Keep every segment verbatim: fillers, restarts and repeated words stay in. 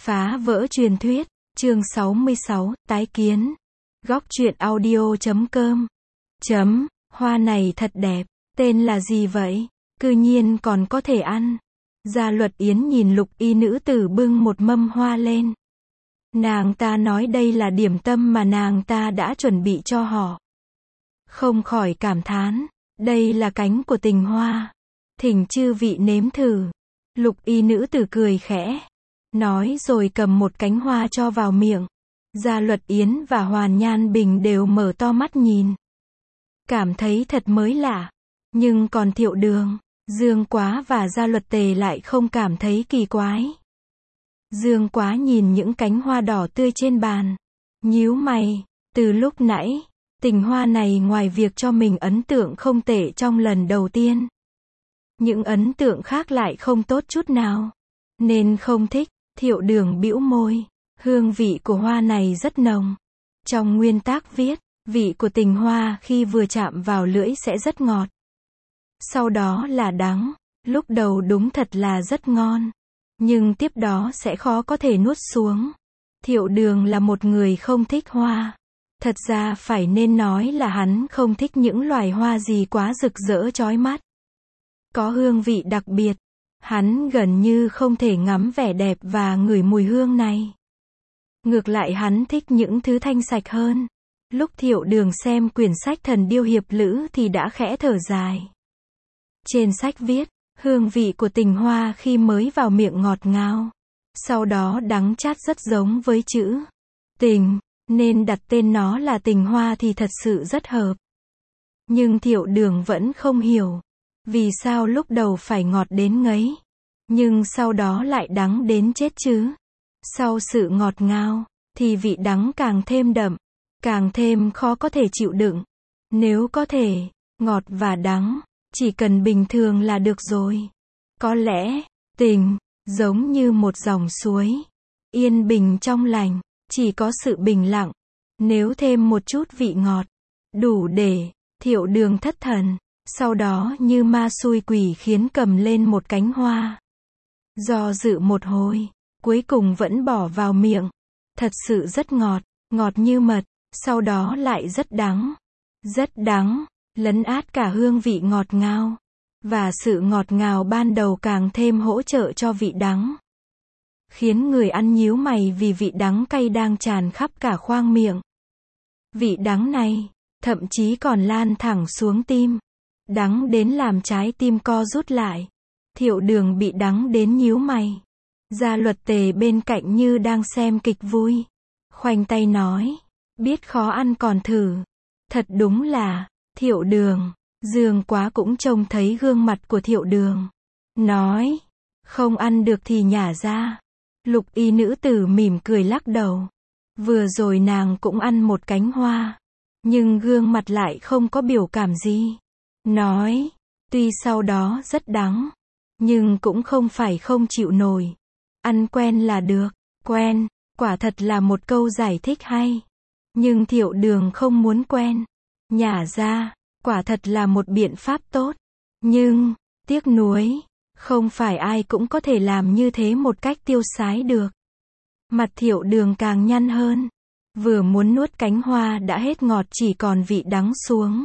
Phá vỡ truyền thuyết, chương sáu mươi sáu, tái kiến. Góc truyện audio chấm com. Chấm, hoa này thật đẹp, tên là gì vậy? Cư nhiên còn có thể ăn. Gia Luật Yến nhìn Lục Y nữ tử bưng một mâm hoa lên. Nàng ta nói đây là điểm tâm mà nàng ta đã chuẩn bị cho họ. Không khỏi cảm thán, đây là cánh của tình hoa. Thỉnh chư vị nếm thử. Lục Y nữ tử cười khẽ, nói rồi cầm một cánh hoa cho vào miệng. Gia Luật Yến và Hoàn Nhan Bình đều mở to mắt nhìn. Cảm thấy thật mới lạ. Nhưng còn Thiệu Đường, Dương Quá và Gia Luật Tề lại không cảm thấy kỳ quái. Dương Quá nhìn những cánh hoa đỏ tươi trên bàn, nhíu mày, từ lúc nãy, tình hoa này ngoài việc cho mình ấn tượng không tệ trong lần đầu tiên, những ấn tượng khác lại không tốt chút nào, nên không thích. Thiệu Đường bĩu môi, hương vị của hoa này rất nồng. Trong nguyên tác viết, vị của tình hoa khi vừa chạm vào lưỡi sẽ rất ngọt. Sau đó là đắng, lúc đầu đúng thật là rất ngon. Nhưng tiếp đó sẽ khó có thể nuốt xuống. Thiệu Đường là một người không thích hoa. Thật ra phải nên nói là hắn không thích những loài hoa gì quá rực rỡ chói mắt. Có hương vị đặc biệt. Hắn gần như không thể ngắm vẻ đẹp và ngửi mùi hương này. Ngược lại hắn thích những thứ thanh sạch hơn. Lúc Thiệu Đường xem quyển sách Thần Điêu Hiệp Lữ thì đã khẽ thở dài. Trên sách viết, hương vị của tình hoa khi mới vào miệng ngọt ngào. Sau đó đắng chát rất giống với chữ tình, nên đặt tên nó là tình hoa thì thật sự rất hợp. Nhưng Thiệu Đường vẫn không hiểu. Vì sao lúc đầu phải ngọt đến ngấy, nhưng sau đó lại đắng đến chết chứ? Sau sự ngọt ngào, thì vị đắng càng thêm đậm, càng thêm khó có thể chịu đựng. Nếu có thể, ngọt và đắng, chỉ cần bình thường là được rồi. Có lẽ, tình, giống như một dòng suối, yên bình trong lành, chỉ có sự bình lặng. Nếu thêm một chút vị ngọt, đủ để, Thiệu Đường thất thần. Sau đó như ma xui quỷ khiến cầm lên một cánh hoa. Do dự một hồi, cuối cùng vẫn bỏ vào miệng. Thật sự rất ngọt, ngọt như mật, sau đó lại rất đắng. Rất đắng, lấn át cả hương vị ngọt ngào. Và sự ngọt ngào ban đầu càng thêm hỗ trợ cho vị đắng. Khiến người ăn nhíu mày vì vị đắng cay đang tràn khắp cả khoang miệng. Vị đắng này, thậm chí còn lan thẳng xuống tim. Đắng đến làm trái tim co rút lại. Thiệu Đường bị đắng đến nhíu mày. Gia Luật Tề bên cạnh như đang xem kịch vui. Khoanh tay nói, biết khó ăn còn thử. Thật đúng là, Thiệu Đường. Dương Quá cũng trông thấy gương mặt của Thiệu Đường. Nói, không ăn được thì nhả ra. Lục Y nữ tử mỉm cười lắc đầu. Vừa rồi nàng cũng ăn một cánh hoa. Nhưng gương mặt lại không có biểu cảm gì. Nói, tuy sau đó rất đắng, nhưng cũng không phải không chịu nổi. Ăn quen là được, quen, quả thật là một câu giải thích hay. Nhưng Thiệu Đường không muốn quen. Nhả ra, quả thật là một biện pháp tốt. Nhưng, tiếc nuối, không phải ai cũng có thể làm như thế một cách tiêu sái được. Mặt Thiệu Đường càng nhăn hơn. Vừa muốn nuốt cánh hoa đã hết ngọt chỉ còn vị đắng xuống.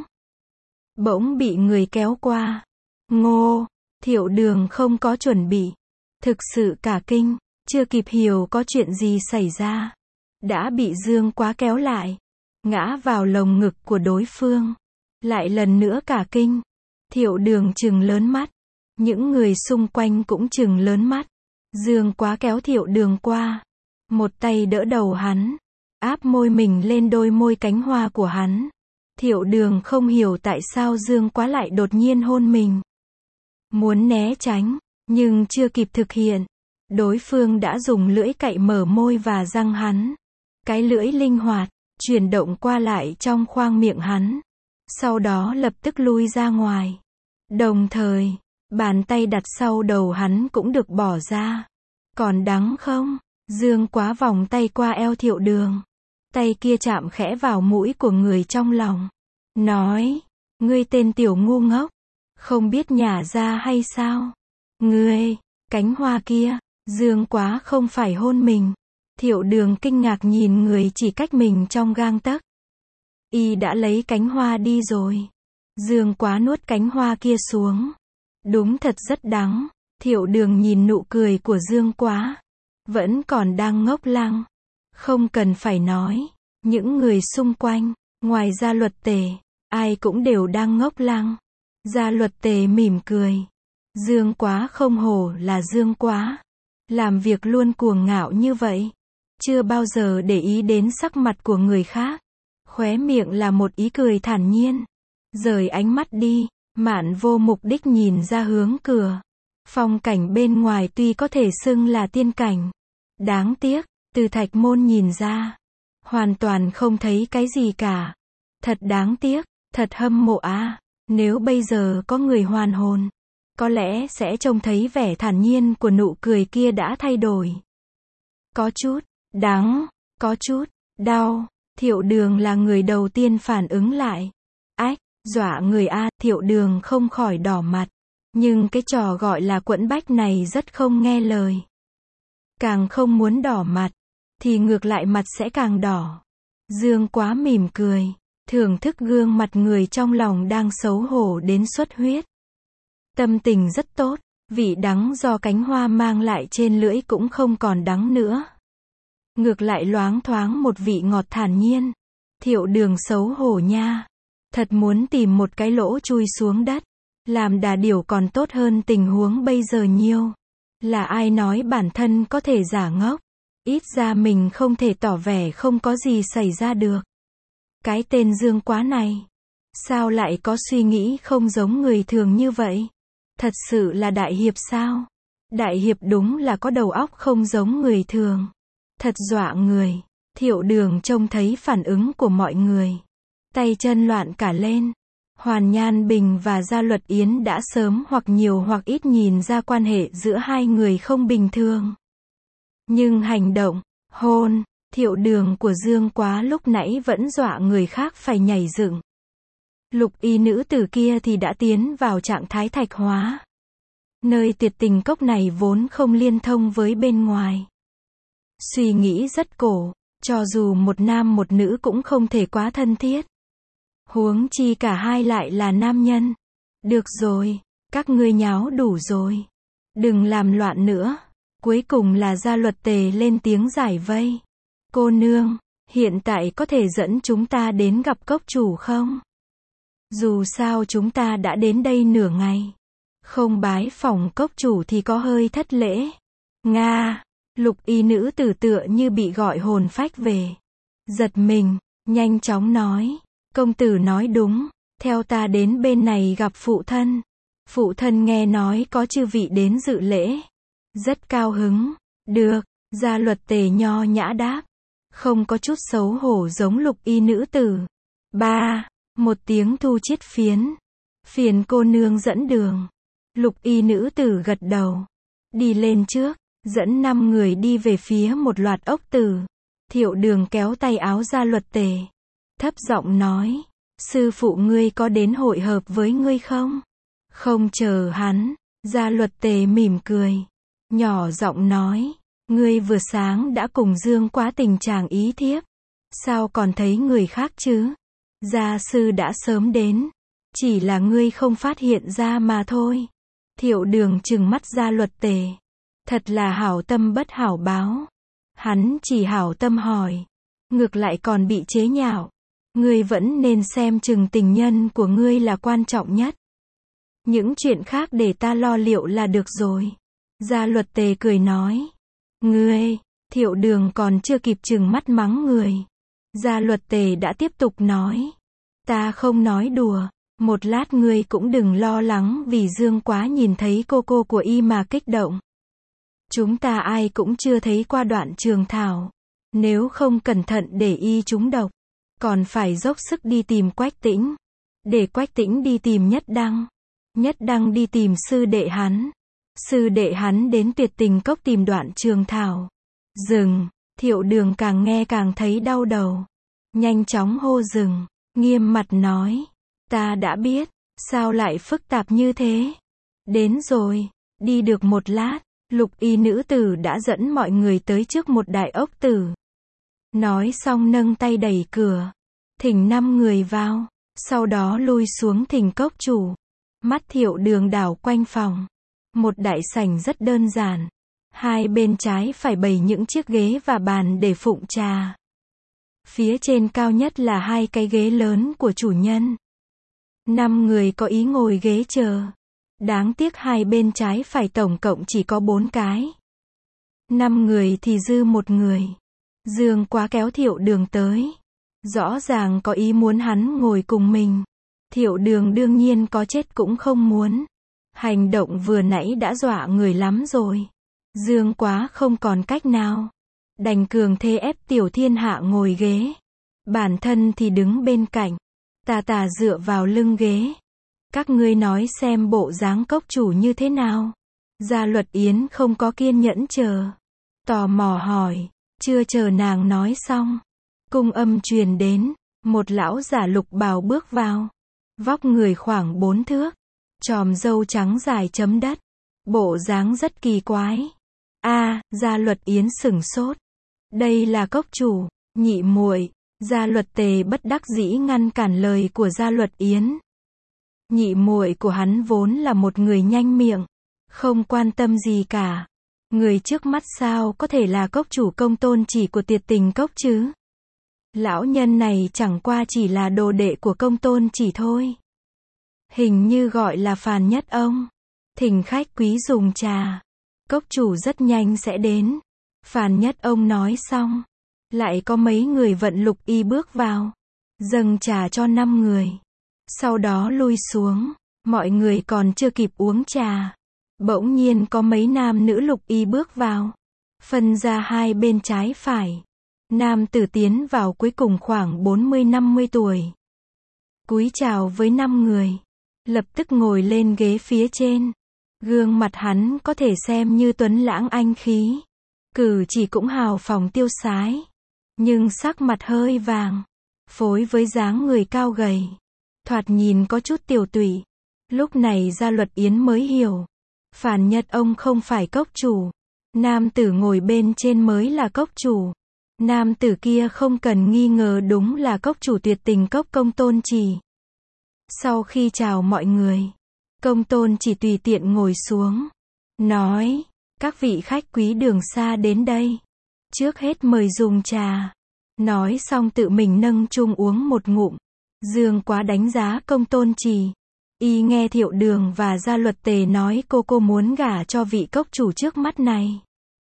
Bỗng bị người kéo qua. Ngô, Thiệu Đường không có chuẩn bị. Thực sự cả kinh, chưa kịp hiểu có chuyện gì xảy ra. Đã bị Dương Quá kéo lại. Ngã vào lồng ngực của đối phương. Lại lần nữa cả kinh. Thiệu Đường trừng lớn mắt. Những người xung quanh cũng trừng lớn mắt. Dương Quá kéo Thiệu Đường qua. Một tay đỡ đầu hắn. Áp môi mình lên đôi môi cánh hoa của hắn. Thiệu Đường không hiểu tại sao Dương Quá lại đột nhiên hôn mình. Muốn né tránh, nhưng chưa kịp thực hiện. Đối phương đã dùng lưỡi cạy mở môi và răng hắn. Cái lưỡi linh hoạt, chuyển động qua lại trong khoang miệng hắn. Sau đó lập tức lui ra ngoài. Đồng thời, bàn tay đặt sau đầu hắn cũng được bỏ ra. Còn đắng không? Dương Quá vòng tay qua eo Thiệu Đường. Tay kia chạm khẽ vào mũi của người trong lòng. Nói, ngươi tên tiểu ngu ngốc. Không biết nhả ra hay sao? Ngươi, cánh hoa kia, Dương Quá không phải hôn mình. Thiệu Đường kinh ngạc nhìn người chỉ cách mình trong gang tấc. Y đã lấy cánh hoa đi rồi. Dương Quá nuốt cánh hoa kia xuống. Đúng thật rất đắng. Thiệu Đường nhìn nụ cười của Dương Quá. Vẫn còn đang ngốc lăng. Không cần phải nói. Những người xung quanh, ngoài Gia Luật Tề, ai cũng đều đang ngốc lăng. Gia Luật Tề mỉm cười. Dương Quá không hổ là Dương Quá. Làm việc luôn cuồng ngạo như vậy. Chưa bao giờ để ý đến sắc mặt của người khác. Khóe miệng là một ý cười thản nhiên. Rời ánh mắt đi, Mạn vô mục đích nhìn ra hướng cửa. Phong cảnh bên ngoài tuy có thể xưng là tiên cảnh. Đáng tiếc, từ thạch môn nhìn ra. Hoàn toàn không thấy cái gì cả. Thật đáng tiếc, thật hâm mộ à. Nếu bây giờ có người hoàn hồn, có lẽ sẽ trông thấy vẻ thản nhiên của nụ cười kia đã thay đổi. Có chút đắng, có chút đau. Thiệu Đường là người đầu tiên phản ứng lại. Ách, dọa người a. Thiệu Đường không khỏi đỏ mặt. Nhưng cái trò gọi là quẫn bách này rất không nghe lời. Càng không muốn đỏ mặt, thì ngược lại mặt sẽ càng đỏ. Dương Quá mỉm cười, thưởng thức gương mặt người trong lòng đang xấu hổ đến xuất huyết. Tâm tình rất tốt, vị đắng do cánh hoa mang lại trên lưỡi cũng không còn đắng nữa. Ngược lại loáng thoáng một vị ngọt thản nhiên. Thiệu Đường xấu hổ nha. Thật muốn tìm một cái lỗ chui xuống đất. Làm đà điểu còn tốt hơn tình huống bây giờ nhiều. Là ai nói bản thân có thể giả ngốc. Ít ra mình không thể tỏ vẻ không có gì xảy ra được. Cái tên Dương Quá này. Sao lại có suy nghĩ không giống người thường như vậy? Thật sự là đại hiệp sao? Đại hiệp đúng là có đầu óc không giống người thường. Thật dọa người. Thiệu Đường trông thấy phản ứng của mọi người. Tay chân loạn cả lên. Hoàn Nhan Bình và Gia Luật Yến đã sớm hoặc nhiều hoặc ít nhìn ra quan hệ giữa hai người không bình thường. Nhưng hành động, hôn, Thiệu Đường của Dương Quá lúc nãy vẫn dọa người khác phải nhảy dựng. Lục y nữ tử kia thì đã tiến vào trạng thái thạch hóa. Nơi tuyệt tình cốc này vốn không liên thông với bên ngoài. Suy nghĩ rất cổ, cho dù một nam một nữ cũng không thể quá thân thiết. Huống chi cả hai lại là nam nhân. Được rồi, các ngươi nháo đủ rồi. Đừng làm loạn nữa. Cuối cùng là Gia Luật Tề lên tiếng giải vây. Cô nương, hiện tại có thể dẫn chúng ta đến gặp cốc chủ không? Dù sao chúng ta đã đến đây nửa ngày. Không bái phỏng cốc chủ thì có hơi thất lễ. Nga, lục y nữ tử tựa như bị gọi hồn phách về. Giật mình, nhanh chóng nói. Công tử nói đúng, theo ta đến bên này gặp phụ thân. Phụ thân nghe nói có chư vị đến dự lễ. Rất cao hứng. Được, Gia Luật Tề nho nhã đáp. Không có chút xấu hổ giống lục y nữ tử. Ba, một tiếng thu chiết phiến. Phiền cô nương dẫn đường. Lục y nữ tử gật đầu. Đi lên trước, dẫn năm người đi về phía một loạt ốc tử. Thiệu Đường kéo tay áo Gia Luật Tề. Thấp giọng nói. Sư phụ ngươi có đến hội hợp với ngươi không? Không chờ hắn. Gia Luật Tề mỉm cười. Nhỏ giọng nói. Ngươi vừa sáng đã cùng Dương Quá tình chàng ý thiếp. Sao còn thấy người khác chứ? Gia sư đã sớm đến. Chỉ là ngươi không phát hiện ra mà thôi. Thiệu Đường trừng mắt Gia Luật Tề. Thật là hảo tâm bất hảo báo. Hắn chỉ hảo tâm hỏi. Ngược lại còn bị chế nhạo. Ngươi vẫn nên xem chừng tình nhân của ngươi là quan trọng nhất. Những chuyện khác để ta lo liệu là được rồi. Gia Luật Tề cười nói. Ngươi, Thiệu Đường còn chưa kịp trừng mắt mắng người. Gia Luật Tề đã tiếp tục nói. Ta không nói đùa. Một lát ngươi cũng đừng lo lắng vì Dương Quá nhìn thấy cô cô của y mà kích động. Chúng ta ai cũng chưa thấy qua đoạn trường thảo. Nếu không cẩn thận để y trúng độc. Còn phải dốc sức đi tìm Quách Tĩnh. Để Quách Tĩnh đi tìm Nhất Đăng. Nhất Đăng đi tìm sư đệ hắn. Sư đệ hắn đến tuyệt tình cốc tìm đoạn trường thảo. Dừng. Thiệu Đường càng nghe càng thấy đau đầu. Nhanh chóng hô dừng. Nghiêm mặt nói. Ta đã biết. Sao lại phức tạp như thế? Đến rồi. Đi được một lát. Lục y nữ tử đã dẫn mọi người tới trước một đại ốc tử. Nói xong nâng tay đẩy cửa, thỉnh năm người vào, sau đó lui xuống thỉnh cốc chủ. Mắt Thiệu Đường đảo quanh phòng. Một đại sảnh rất đơn giản. Hai bên trái phải bày những chiếc ghế và bàn để phụng trà. Phía trên cao nhất là hai cái ghế lớn của chủ nhân. Năm người có ý ngồi ghế chờ. Đáng tiếc hai bên trái phải tổng cộng chỉ có bốn cái. Năm người thì dư một người. Dương Quá kéo Thiệu Đường tới. Rõ ràng có ý muốn hắn ngồi cùng mình. Thiệu Đường đương nhiên có chết cũng không muốn. Hành động vừa nãy đã dọa người lắm rồi. Dương Quá không còn cách nào. Đành cường thế ép Tiểu Thiên Hạ ngồi ghế. Bản thân thì đứng bên cạnh. Tà tà dựa vào lưng ghế. Các ngươi nói xem bộ dáng cốc chủ như thế nào. Gia Luật Yến không có kiên nhẫn chờ. Tò mò hỏi. Chưa chờ nàng nói xong. Cung âm truyền đến. Một lão giả lục bào bước vào. Vóc người khoảng bốn thước. Chòm râu trắng dài chấm đất. Bộ dáng rất kỳ quái. A, Gia Luật Yến sửng sốt. Đây là cốc chủ, nhị muội. Gia Luật Tề bất đắc dĩ ngăn cản lời của Gia Luật Yến. Nhị muội của hắn vốn là một người nhanh miệng, không quan tâm gì cả. Người trước mắt sao có thể là cốc chủ Công Tôn Chỉ của Tiệt Tình Cốc chứ? Lão nhân này chẳng qua chỉ là đồ đệ của Công Tôn Chỉ thôi. Hình như gọi là Phàn Nhất Ông. Thỉnh khách quý dùng trà. Cốc chủ rất nhanh sẽ đến. Phàn Nhất Ông nói xong. Lại có mấy người vận lục y bước vào. Dâng trà cho năm người. Sau đó lui xuống. Mọi người còn chưa kịp uống trà. Bỗng nhiên có mấy nam nữ lục y bước vào. Phân ra hai bên trái phải. Nam tử tiến vào cuối cùng khoảng bốn mươi năm mươi tuổi. Cúi chào với năm người. Lập tức ngồi lên ghế phía trên. Gương mặt hắn có thể xem như tuấn lãng anh khí. Cử chỉ cũng hào phóng tiêu sái. Nhưng sắc mặt hơi vàng. Phối với dáng người cao gầy. Thoạt nhìn có chút tiểu tụy. Lúc này Gia Luật Yến mới hiểu. Phàn Nhất Ông không phải cốc chủ. Nam tử ngồi bên trên mới là cốc chủ. Nam tử kia không cần nghi ngờ đúng là cốc chủ Tuyệt Tình Cốc Công Tôn Chỉ. Sau khi chào mọi người, Công Tôn Chỉ tùy tiện ngồi xuống. Nói, các vị khách quý đường xa đến đây. Trước hết mời dùng trà. Nói xong tự mình nâng chung uống một ngụm. Dương Quá đánh giá Công Tôn Chỉ. Y nghe Thiệu Đường và Gia Luật Tề nói cô cô muốn gả cho vị cốc chủ trước mắt này.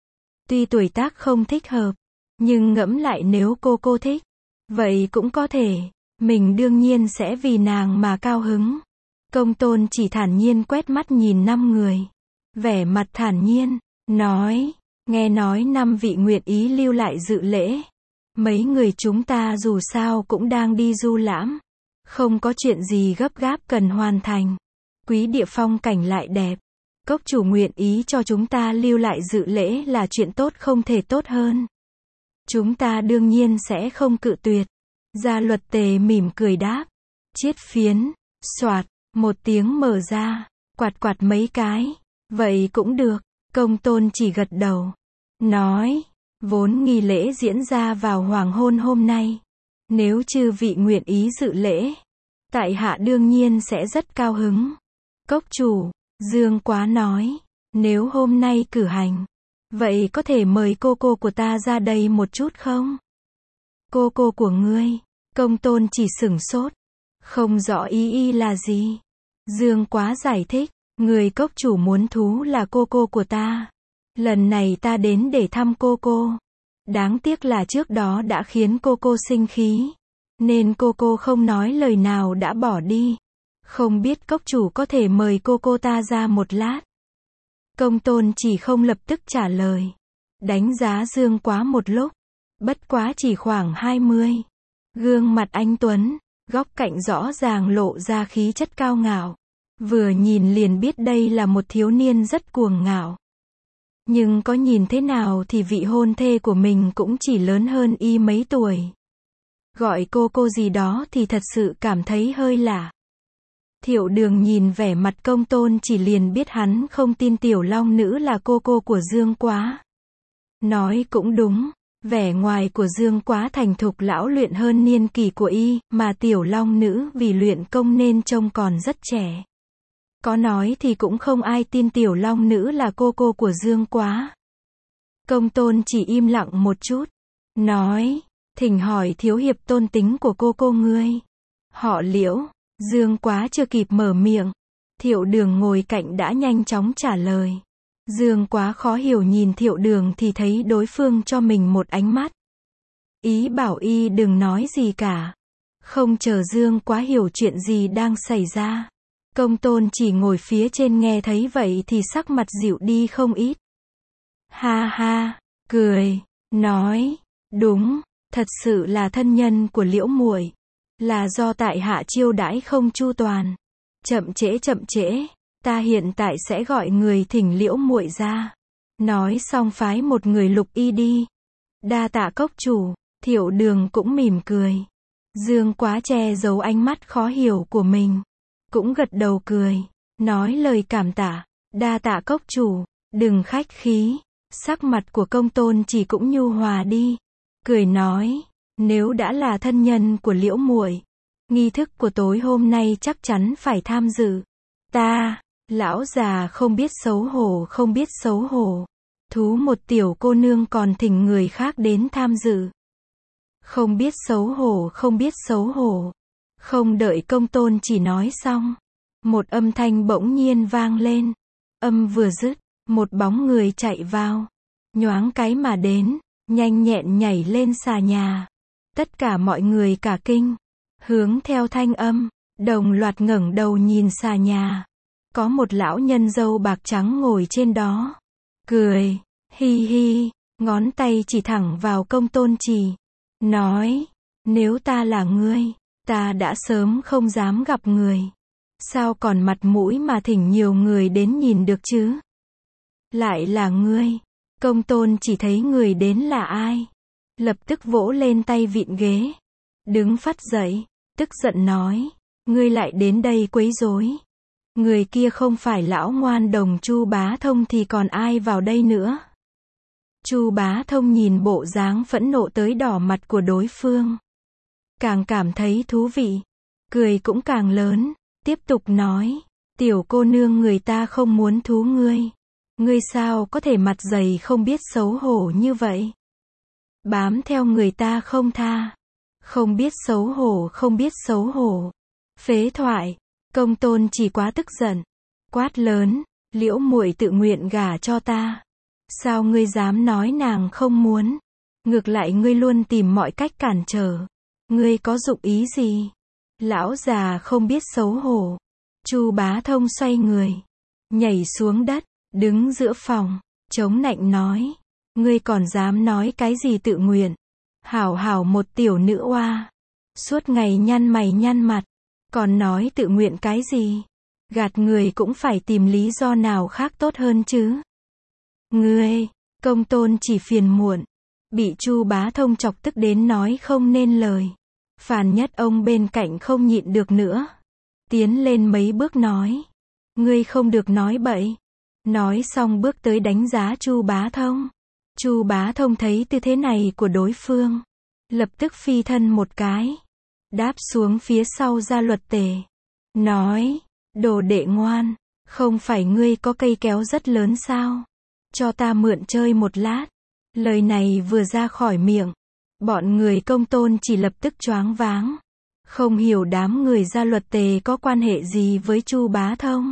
Tuy tuổi tác không thích hợp, nhưng ngẫm lại nếu cô cô thích, vậy cũng có thể. Mình đương nhiên sẽ vì nàng mà cao hứng. Công Tôn Chỉ thản nhiên quét mắt nhìn năm người. Vẻ mặt thản nhiên, nói, nghe nói năm vị nguyện ý lưu lại dự lễ. Mấy người chúng ta dù sao cũng đang đi du lãm. Không có chuyện gì gấp gáp cần hoàn thành. Quý địa phong cảnh lại đẹp. Cốc chủ nguyện ý cho chúng ta lưu lại dự lễ là chuyện tốt không thể tốt hơn. Chúng ta đương nhiên sẽ không cự tuyệt. Gia Luật Tề mỉm cười đáp. Chiết phiến, soạt, một tiếng mở ra, quạt quạt mấy cái. Vậy cũng được. Công Tôn Chỉ gật đầu. Nói, vốn nghi lễ diễn ra vào hoàng hôn hôm nay. Nếu chư vị nguyện ý dự lễ, tại hạ đương nhiên sẽ rất cao hứng. Cốc chủ, Dương Quá nói, nếu hôm nay cử hành, vậy có thể mời cô cô của ta ra đây một chút không? Cô cô của ngươi? Công Tôn Chỉ sửng sốt, không rõ ý y là gì. Dương Quá giải thích, người cốc chủ muốn thú là cô cô của ta. Lần này ta đến để thăm cô cô. Đáng tiếc là trước đó đã khiến cô cô sinh khí. Nên cô cô không nói lời nào đã bỏ đi. Không biết cốc chủ có thể mời cô cô ta ra một lát. Công Tôn Chỉ không lập tức trả lời. Đánh giá Dương Quá một lúc. Bất quá chỉ khoảng hai mươi. Gương mặt anh tuấn, góc cạnh rõ ràng lộ ra khí chất cao ngạo. Vừa nhìn liền biết đây là một thiếu niên rất cuồng ngạo. Nhưng có nhìn thế nào thì vị hôn thê của mình cũng chỉ lớn hơn y mấy tuổi. Gọi cô cô gì đó thì thật sự cảm thấy hơi lạ. Thiệu Đường nhìn vẻ mặt Công Tôn Chỉ liền biết hắn không tin tiểu long nữ là cô cô của Dương Quá. Nói cũng đúng, vẻ ngoài của Dương Quá thành thục lão luyện hơn niên kỷ của y, mà tiểu long nữ vì luyện công nên trông còn rất trẻ. Có nói thì cũng không ai tin tiểu long nữ là cô cô của Dương Quá. Công Tôn Chỉ im lặng một chút, nói, thỉnh hỏi thiếu hiệp tôn tính của cô cô ngươi. Họ Liễu. Dương Quá chưa kịp mở miệng, Thiệu Đường ngồi cạnh đã nhanh chóng trả lời. Dương Quá khó hiểu nhìn Thiệu Đường thì thấy đối phương cho mình một ánh mắt. Ý bảo y đừng nói gì cả. Không chờ Dương Quá hiểu chuyện gì đang xảy ra. Công Tôn Chỉ ngồi phía trên nghe thấy vậy thì sắc mặt dịu đi không ít. Ha ha, cười, nói, đúng, thật sự là thân nhân của Liễu muội, là do tại hạ chiêu đãi không chu toàn. Chậm trễ chậm trễ, ta hiện tại sẽ gọi người thỉnh Liễu muội ra. Nói xong phái một người lục y đi. Đa tạ cốc chủ. Thiệu Đường cũng mỉm cười. Dương Quá che giấu ánh mắt khó hiểu của mình, cũng gật đầu cười, nói lời cảm tạ. Đa tạ cốc chủ, đừng khách khí. Sắc mặt của Công Tôn Chỉ cũng nhu hòa đi, cười nói, nếu đã là thân nhân của Liễu muội, nghi thức của tối hôm nay chắc chắn phải tham dự. Ta, lão già không biết xấu hổ không biết xấu hổ. Thú một tiểu cô nương còn thỉnh người khác đến tham dự. Không biết xấu hổ không biết xấu hổ. Không đợi Công Tôn Chỉ nói xong, một âm thanh bỗng nhiên vang lên. Âm vừa dứt, một bóng người chạy vào, nhoáng cái mà đến, nhanh nhẹn nhảy lên xà nhà. Tất cả mọi người cả kinh, hướng theo thanh âm, đồng loạt ngẩng đầu nhìn xà nhà. Có một lão nhân râu bạc trắng ngồi trên đó, cười, hi hi, ngón tay chỉ thẳng vào Công Tôn Chỉ, nói, nếu ta là ngươi, ta đã sớm không dám gặp người. Sao còn mặt mũi mà thỉnh nhiều người đến nhìn được chứ? Lại là ngươi. Công Tôn Chỉ thấy người đến là ai, lập tức vỗ lên tay vịn ghế, đứng phắt dậy, tức giận nói, ngươi lại đến đây quấy rối. Người kia không phải lão ngoan đồng Chu Bá Thông thì còn ai vào đây nữa? Chu Bá Thông nhìn bộ dáng phẫn nộ tới đỏ mặt của đối phương, càng cảm thấy thú vị, cười cũng càng lớn, tiếp tục nói, tiểu cô nương người ta không muốn thú ngươi. Ngươi sao có thể mặt dày không biết xấu hổ như vậy? Bám theo người ta không tha. Không biết xấu hổ không biết xấu hổ. Phế thoại. Công Tôn Chỉ quá tức giận, quát lớn, Liễu muội tự nguyện gả cho ta. Sao ngươi dám nói nàng không muốn? Ngược lại ngươi luôn tìm mọi cách cản trở. Ngươi có dụng ý gì? Lão già không biết xấu hổ. Chu Bá Thông xoay người, nhảy xuống đất, đứng giữa phòng, chống nạnh nói, ngươi còn dám nói cái gì tự nguyện? Hảo hảo một tiểu nữ oa, suốt ngày nhăn mày nhăn mặt, còn nói tự nguyện cái gì? Gạt người cũng phải tìm lý do nào khác tốt hơn chứ. Ngươi, Công Tôn Chỉ phiền muộn, bị Chu Bá Thông chọc tức đến nói không nên lời. Phàn Nhất ông bên cạnh không nhịn được nữa, tiến lên mấy bước nói, ngươi không được nói bậy. Nói xong bước tới đánh giá Chu Bá Thông. Chu Bá Thông thấy tư thế này của đối phương, lập tức phi thân một cái, đáp xuống phía sau Gia Luật Tề, nói, đồ đệ ngoan, không phải ngươi có cây kéo rất lớn sao? Cho ta mượn chơi một lát. Lời này vừa ra khỏi miệng, bọn người Công Tôn Chỉ lập tức choáng váng, không hiểu đám người Gia Luật Tề có quan hệ gì với Chu Bá Thông.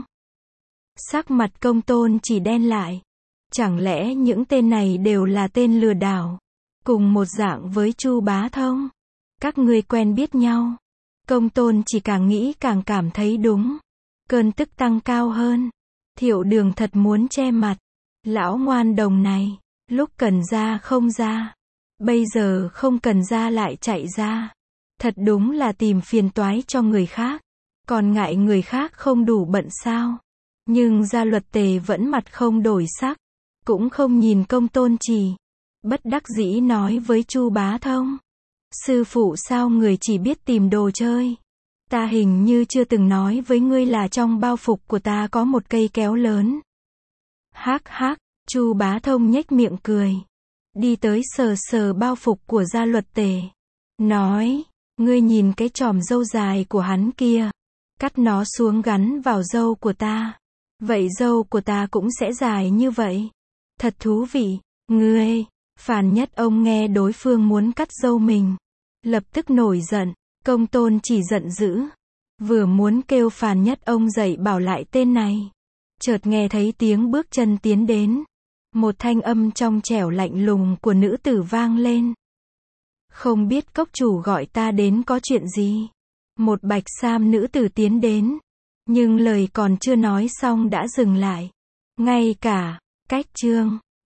Sắc mặt Công Tôn Chỉ đen lại. Chẳng lẽ những tên này đều là tên lừa đảo, cùng một dạng với Chu Bá Thông? Các ngươi quen biết nhau? Công Tôn Chỉ càng nghĩ càng cảm thấy đúng. Cơn tức tăng cao hơn. Thiệu Đường thật muốn che mặt. Lão ngoan đồng này, lúc cần ra không ra, bây giờ không cần ra lại chạy ra. Thật đúng là tìm phiền toái cho người khác, còn ngại người khác không đủ bận sao? Nhưng Gia Luật Tề vẫn mặt không đổi sắc, cũng không nhìn Công Tôn Chỉ, bất đắc dĩ nói với Chu Bá Thông, sư phụ sao người chỉ biết tìm đồ chơi, Ta hình như chưa từng nói với ngươi là trong bao phục của ta có một cây kéo lớn. Hắc hắc, Chu Bá Thông nhếch miệng cười. Đi tới sờ sờ bao phục của Gia Luật Tề. Nói, ngươi nhìn cái chòm râu dài của hắn kia. Cắt nó xuống gắn vào râu của ta. Vậy râu của ta cũng sẽ dài như vậy. Thật thú vị, ngươi. Phàn Nhất Ông nghe đối phương muốn cắt râu mình. Lập tức nổi giận, Công Tôn chỉ giận dữ. Vừa muốn kêu Phàn Nhất Ông dậy bảo lại tên này. Chợt nghe thấy tiếng bước chân tiến đến. Một thanh âm trong trẻo lạnh lùng của nữ tử vang lên. Không biết cốc chủ gọi ta đến có chuyện gì? Một bạch sam nữ tử tiến đến. Nhưng lời còn chưa nói xong đã dừng lại. Ngay cả, cách chương